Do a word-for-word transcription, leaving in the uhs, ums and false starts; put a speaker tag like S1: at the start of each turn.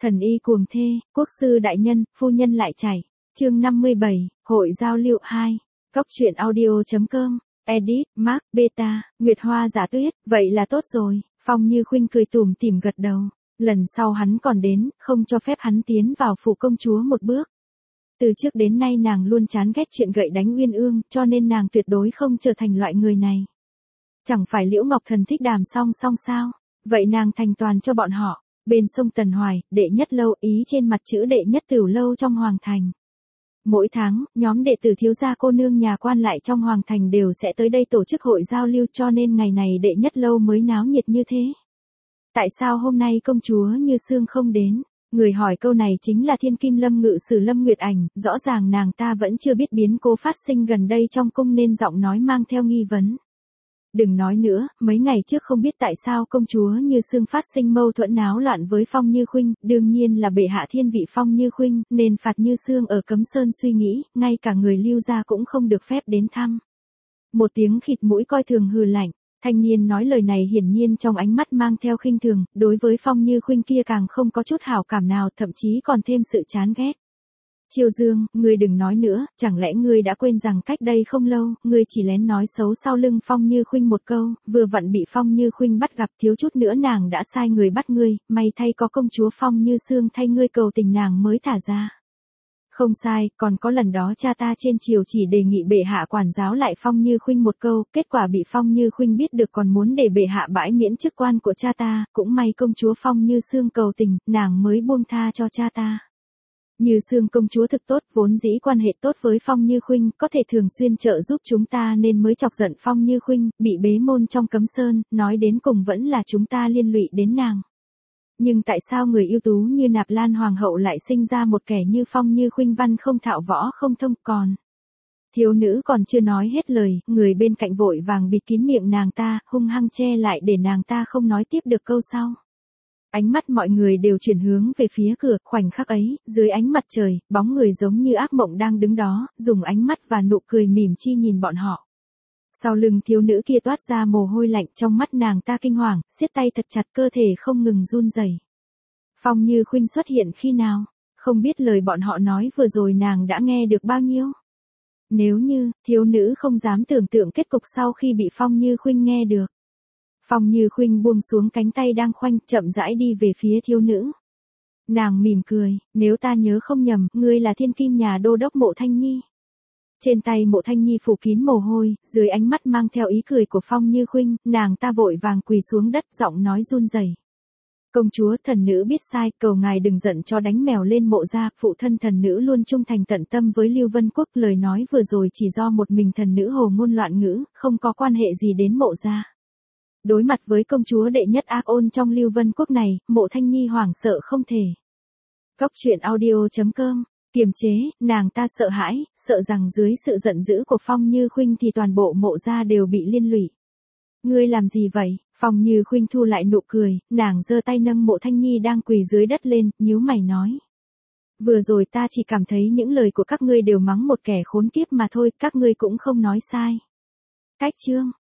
S1: Thần y cuồng thê, quốc sư đại nhân, phu nhân lại chảy. Chương năm mươi bảy, hội giao lưu hai. Góc truyện audio.com, edit, Mark, Beta, Nguyệt Hoa Giả Tuyết, vậy là tốt rồi. Phong Như Khuynh cười tủm tỉm gật đầu. Lần sau hắn còn đến, không cho phép hắn tiến vào phủ công chúa một bước. Từ trước đến nay nàng luôn chán ghét chuyện gậy đánh uyên ương, cho nên nàng tuyệt đối không trở thành loại người này. Chẳng phải Liễu Ngọc Thần thích Đàm Song Song sao? Vậy nàng thành toàn cho bọn họ. Bên sông Tần Hoài, đệ nhất lâu ý trên mặt chữ đệ nhất tửu lâu trong Hoàng Thành. Mỗi tháng, nhóm đệ tử thiếu gia cô nương nhà quan lại trong Hoàng Thành đều sẽ tới đây tổ chức hội giao lưu, cho nên ngày này đệ nhất lâu mới náo nhiệt như thế. Tại sao hôm nay công chúa Như Sương không đến? Người hỏi câu này chính là Thiên Kim Lâm Ngự Sử Lâm Nguyệt Ảnh, rõ ràng nàng ta vẫn chưa biết biến cố phát sinh gần đây trong cung nên giọng nói mang theo nghi vấn. Đừng nói nữa, mấy ngày trước không biết tại sao công chúa Như Sương phát sinh mâu thuẫn náo loạn với Phong Như Khuynh, đương nhiên là bệ hạ thiên vị Phong Như Khuynh, nên phạt Như Sương ở Cấm Sơn suy nghĩ, ngay cả người Lưu gia cũng không được phép đến thăm. Một tiếng khịt mũi coi thường hừ lạnh, thanh niên nói lời này hiển nhiên trong ánh mắt mang theo khinh thường, đối với Phong Như Khuynh kia càng không có chút hảo cảm nào, thậm chí còn thêm sự chán ghét. Triều Dương, ngươi đừng nói nữa, chẳng lẽ ngươi đã quên rằng cách đây không lâu, ngươi chỉ lén nói xấu sau lưng Phong Như Khuynh một câu, vừa vặn bị Phong Như Khuynh bắt gặp, thiếu chút nữa nàng đã sai người bắt ngươi, may thay có công chúa Phong Như Sương thay ngươi cầu tình nàng mới thả ra. Không sai, còn có lần đó cha ta trên triều chỉ đề nghị bệ hạ quản giáo lại Phong Như Khuynh một câu, kết quả bị Phong Như Khuynh biết được còn muốn để bệ hạ bãi miễn chức quan của cha ta, cũng may công chúa Phong Như Sương cầu tình, nàng mới buông tha cho cha ta. Như Sương công chúa thực tốt, vốn dĩ quan hệ tốt với Phong Như Khuynh, có thể thường xuyên trợ giúp chúng ta nên mới chọc giận Phong Như Khuynh, bị bế môn trong Cấm Sơn, nói đến cùng vẫn là chúng ta liên lụy đến nàng. Nhưng tại sao người ưu tú như Nạp Lan Hoàng hậu lại sinh ra một kẻ như Phong Như Khuynh, văn không thạo võ không thông? Còn thiếu nữ còn chưa nói hết lời, người bên cạnh vội vàng bịt kín miệng nàng ta, hung hăng che lại để nàng ta không nói tiếp được câu sau. Ánh mắt mọi người đều chuyển hướng về phía cửa, khoảnh khắc ấy, dưới ánh mặt trời, bóng người giống như ác mộng đang đứng đó, dùng ánh mắt và nụ cười mỉm chi nhìn bọn họ. Sau lưng thiếu nữ kia toát ra mồ hôi lạnh, trong mắt nàng ta kinh hoàng, siết tay thật chặt, cơ thể không ngừng run rẩy. Phong Như Khuynh xuất hiện khi nào? Không biết lời bọn họ nói vừa rồi nàng đã nghe được bao nhiêu? Nếu như, thiếu nữ không dám tưởng tượng kết cục sau khi bị Phong Như Khuynh nghe được. Phong Như Khuynh buông xuống cánh tay đang khoanh, chậm rãi đi về phía thiếu nữ. Nàng mỉm cười, nếu ta nhớ không nhầm, ngươi là thiên kim nhà đô đốc Mộ Thanh Nhi. Trên tay Mộ Thanh Nhi phủ kín mồ hôi, dưới ánh mắt mang theo ý cười của Phong Như Khuynh, nàng ta vội vàng quỳ xuống đất, giọng nói run rẩy. Công chúa, thần nữ biết sai, cầu ngài đừng giận cho đánh mèo lên Mộ gia, phụ thân thần nữ luôn trung thành tận tâm với Lưu Vân Quốc, lời nói vừa rồi chỉ do một mình thần nữ hồ ngôn loạn ngữ, không có quan hệ gì đến Mộ gia. Đối mặt với công chúa đệ nhất ác ôn trong Lưu Vân Quốc này, Mộ Thanh Nhi hoảng sợ không thể. Góc truyện audio.com, kiềm chế, nàng ta sợ hãi, sợ rằng dưới sự giận dữ của Phong Như Khuynh thì toàn bộ Mộ gia đều bị liên lụy. Ngươi làm gì vậy? Phong Như Khuynh thu lại nụ cười, nàng giơ tay nâng Mộ Thanh Nhi đang quỳ dưới đất lên, nhíu mày nói. Vừa rồi ta chỉ cảm thấy những lời của các ngươi đều mắng một kẻ khốn kiếp mà thôi, các ngươi cũng không nói sai. Cách chương